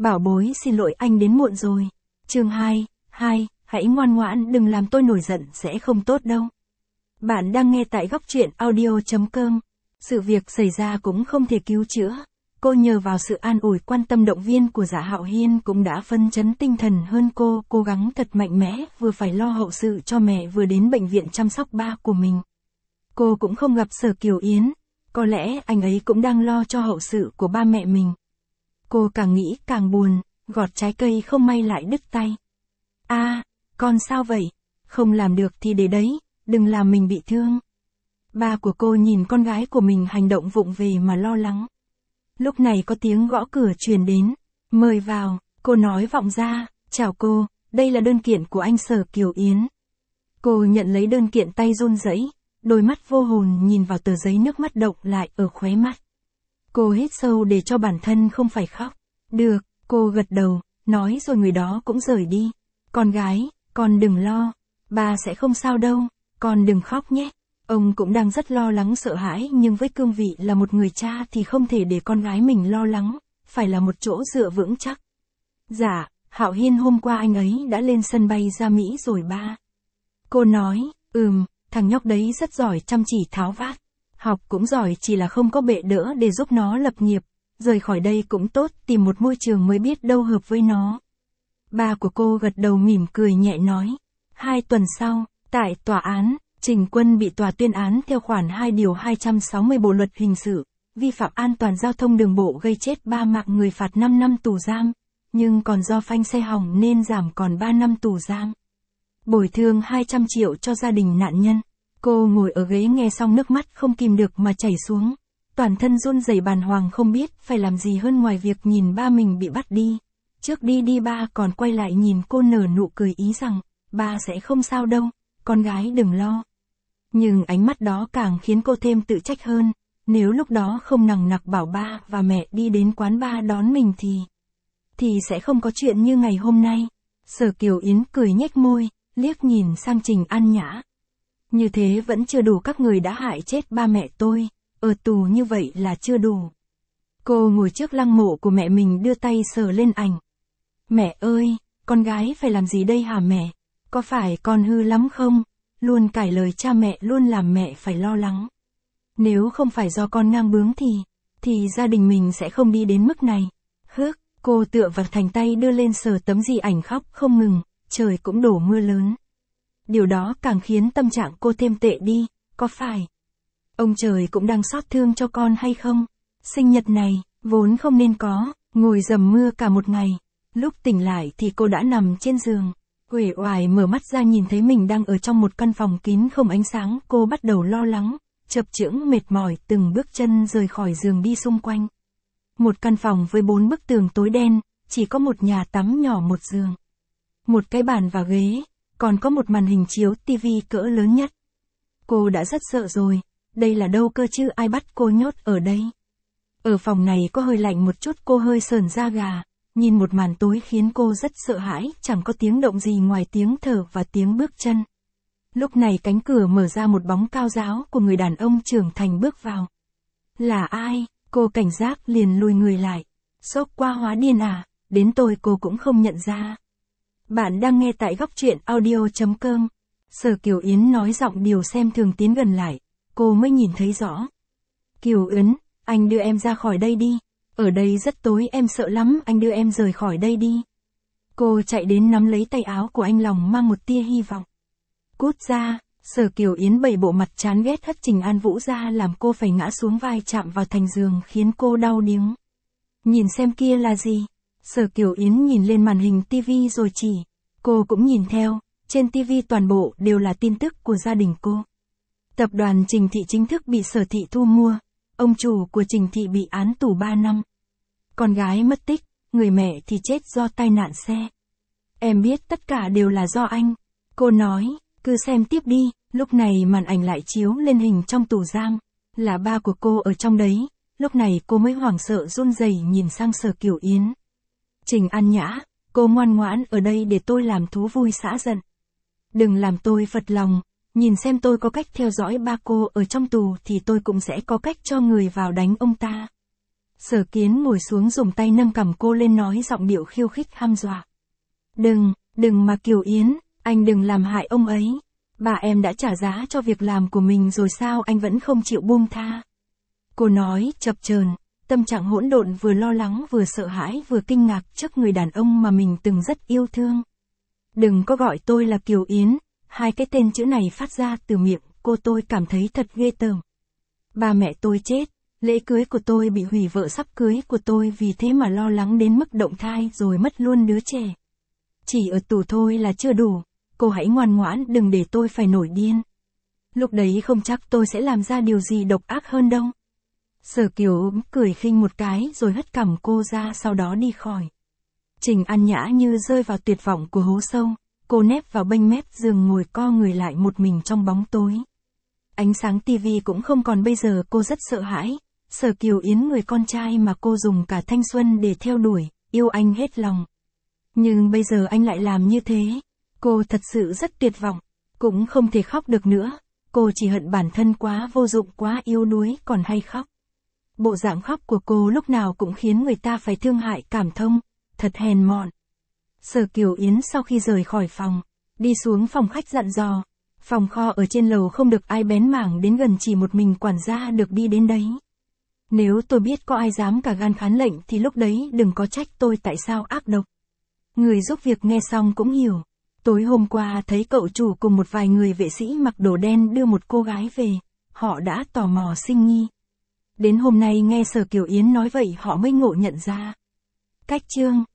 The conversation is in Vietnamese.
Bảo bối xin lỗi anh đến muộn rồi. Chương 2, hãy ngoan ngoãn đừng làm tôi nổi giận sẽ không tốt đâu. Bạn đang nghe tại góc truyện audio.com. Sự việc xảy ra cũng không thể cứu chữa. Cô nhờ vào sự an ủi quan tâm động viên của Dạ Hạo Hiên cũng đã phân chấn tinh thần hơn cô, cố gắng thật mạnh mẽ, vừa phải lo hậu sự cho mẹ vừa đến bệnh viện chăm sóc ba của mình. Cô cũng không gặp Sở Kiều Yến, có lẽ anh ấy cũng đang lo cho hậu sự của ba mẹ mình. Cô càng nghĩ càng buồn, gọt trái cây không may lại đứt tay. Con sao vậy? Không làm được thì để đấy, đừng làm mình bị thương. Ba của cô nhìn con gái của mình hành động vụng về mà lo lắng. Lúc này có tiếng gõ cửa truyền đến. Mời vào, cô nói vọng ra. Chào cô, đây là đơn kiện của anh Sở Kiều Yến. Cô nhận lấy đơn kiện tay run rẩy, đôi mắt vô hồn nhìn vào tờ giấy, nước mắt đọng lại ở khóe mắt. Cô hít sâu để cho bản thân không phải khóc. Được, cô gật đầu, nói rồi người đó cũng rời đi. Con gái, con đừng lo, ba sẽ không sao đâu, con đừng khóc nhé. Ông cũng đang rất lo lắng sợ hãi, nhưng với cương vị là một người cha thì không thể để con gái mình lo lắng, phải là một chỗ dựa vững chắc. Dạ, Hạo Hiên hôm qua anh ấy đã lên sân bay ra Mỹ rồi ba. Cô nói, thằng nhóc đấy rất giỏi, chăm chỉ tháo vát. Học cũng giỏi, chỉ là không có bệ đỡ để giúp nó lập nghiệp. Rời khỏi đây cũng tốt, tìm một môi trường mới biết đâu hợp với nó. Ba của cô gật đầu mỉm cười nhẹ nói. 2 tuần sau, tại tòa án, Trình Quân bị tòa tuyên án theo khoản 2 điều 260 Bộ luật hình sự, vi phạm an toàn giao thông đường bộ gây chết 3 mạng người, phạt 5 năm tù giam, nhưng còn do phanh xe hỏng nên giảm còn 3 năm tù giam. Bồi thường 200 triệu cho gia đình nạn nhân. Cô ngồi ở ghế nghe xong nước mắt không kìm được mà chảy xuống. Toàn thân run rẩy bàng hoàng không biết phải làm gì hơn ngoài việc nhìn ba mình bị bắt đi. Trước đi ba còn quay lại nhìn cô nở nụ cười ý rằng, ba sẽ không sao đâu, con gái đừng lo. Nhưng ánh mắt đó càng khiến cô thêm tự trách hơn. Nếu lúc đó không nằng nặc bảo ba và mẹ đi đến quán bar đón mình thì sẽ không có chuyện như ngày hôm nay. Sở Kiều Yến cười nhếch môi, liếc nhìn sang Trình An Nhã. Như thế vẫn chưa đủ, các người đã hại chết ba mẹ tôi, ở tù như vậy là chưa đủ. Cô ngồi trước lăng mộ của mẹ mình, đưa tay sờ lên ảnh. Mẹ ơi, con gái phải làm gì đây hả mẹ? Có phải con hư lắm không? Luôn cãi lời cha mẹ, luôn làm mẹ phải lo lắng. Nếu không phải do con ngang bướng thì gia đình mình sẽ không đi đến mức này. Cô tựa vào thành tay đưa lên sờ tấm di ảnh, khóc không ngừng, trời cũng đổ mưa lớn. Điều đó càng khiến tâm trạng cô thêm tệ đi, có phải ông trời cũng đang xót thương cho con hay không? Sinh nhật này, vốn không nên có, ngồi dầm mưa cả một ngày. Lúc tỉnh lại thì cô đã nằm trên giường. Uể oải mở mắt ra nhìn thấy mình đang ở trong một căn phòng kín không ánh sáng, cô bắt đầu lo lắng, chập chững mệt mỏi từng bước chân rời khỏi giường đi xung quanh. Một căn phòng với 4 bức tường tối đen, chỉ có một nhà tắm nhỏ, một giường, một cái bàn và ghế, còn có một màn hình chiếu tivi cỡ lớn nhất. Cô đã rất sợ rồi, đây là đâu cơ chứ, ai bắt cô nhốt ở đây? Ở phòng này có hơi lạnh một chút, cô hơi sởn da gà, nhìn một màn tối khiến cô rất sợ hãi, chẳng có tiếng động gì ngoài tiếng thở và tiếng bước chân. Lúc này cánh cửa mở ra, một bóng cao ráo của người đàn ông trưởng thành bước vào. Là ai? Cô cảnh giác liền lùi người lại. Sốc quá, hóa điên à, đến tôi cô cũng không nhận ra. Bạn đang nghe tại góc truyện audio.com. Sở Kiều Yến nói giọng điều xem thường, tiến gần lại, cô mới nhìn thấy rõ. Kiều Yến, anh đưa em ra khỏi đây đi. Ở đây rất tối, em sợ lắm, anh đưa em rời khỏi đây đi. Cô chạy đến nắm lấy tay áo của anh, lòng mang một tia hy vọng. Cút ra. Sở Kiều Yến bày bộ mặt chán ghét hất Trình An Vũ ra, làm cô phải ngã xuống vai chạm vào thành giường khiến cô đau điếng. Nhìn xem kia là gì? Sở Kiều Yến nhìn lên màn hình tivi rồi chỉ. Cô cũng nhìn theo, trên tivi toàn bộ đều là tin tức của gia đình cô. Tập đoàn Trình Thị chính thức bị Sở Thị thu mua, ông chủ của Trình Thị bị án tù 3 năm. Con gái mất tích, người mẹ thì chết do tai nạn xe. Em biết tất cả đều là do anh. Cô nói, cứ xem tiếp đi. Lúc này màn ảnh lại chiếu lên hình trong tù giam, là ba của cô ở trong đấy. Lúc này cô mới hoảng sợ run rẩy nhìn sang Sở Kiều Yến. Trình An Nhã, cô ngoan ngoãn ở đây để tôi làm thú vui xã giận. Đừng làm tôi phật lòng, nhìn xem tôi có cách theo dõi ba cô ở trong tù thì tôi cũng sẽ có cách cho người vào đánh ông ta. Sở Kiến ngồi xuống dùng tay nâng cằm cô lên nói giọng điệu khiêu khích hăm dọa. Đừng mà Kiều Yến, anh đừng làm hại ông ấy. Bà em đã trả giá cho việc làm của mình rồi sao anh vẫn không chịu buông tha. Cô nói chập chờn, tâm trạng hỗn độn, vừa lo lắng vừa sợ hãi vừa kinh ngạc trước người đàn ông mà mình từng rất yêu thương. Đừng có gọi tôi là Kiều Yến, hai cái tên chữ này phát ra từ miệng cô tôi cảm thấy thật ghê tởm. Ba mẹ tôi chết, lễ cưới của tôi bị hủy, vợ sắp cưới của tôi vì thế mà lo lắng đến mức động thai rồi mất luôn đứa trẻ. Chỉ ở tù thôi là chưa đủ, cô hãy ngoan ngoãn đừng để tôi phải nổi điên. Lúc đấy không chắc tôi sẽ làm ra điều gì độc ác hơn đâu. Sở Kiều cười khinh một cái rồi hất cằm cô ra, sau đó đi khỏi. Trình An Nhã như rơi vào tuyệt vọng của hố sâu, cô nép vào bênh mép giường ngồi co người lại một mình trong bóng tối. Ánh sáng tivi cũng không còn, bây giờ cô rất sợ hãi. Sở Kiều Yến, người con trai mà cô dùng cả thanh xuân để theo đuổi, yêu anh hết lòng. Nhưng bây giờ anh lại làm như thế. Cô thật sự rất tuyệt vọng, cũng không thể khóc được nữa. Cô chỉ hận bản thân quá vô dụng, quá yếu đuối còn hay khóc. Bộ dạng khóc của cô lúc nào cũng khiến người ta phải thương hại cảm thông, thật hèn mọn. Sở Kiều Yến sau khi rời khỏi phòng, đi xuống phòng khách dặn dò, phòng kho ở trên lầu không được ai bén mảng đến gần, chỉ một mình quản gia được đi đến đấy. Nếu tôi biết có ai dám cả gan khán lệnh thì lúc đấy đừng có trách tôi tại sao ác độc. Người giúp việc nghe xong cũng hiểu. Tối hôm qua thấy cậu chủ cùng một vài người vệ sĩ mặc đồ đen đưa một cô gái về, họ đã tò mò sinh nghi. Đến hôm nay nghe Sở Kiều Yến nói vậy họ mới ngộ nhận ra. Cách chương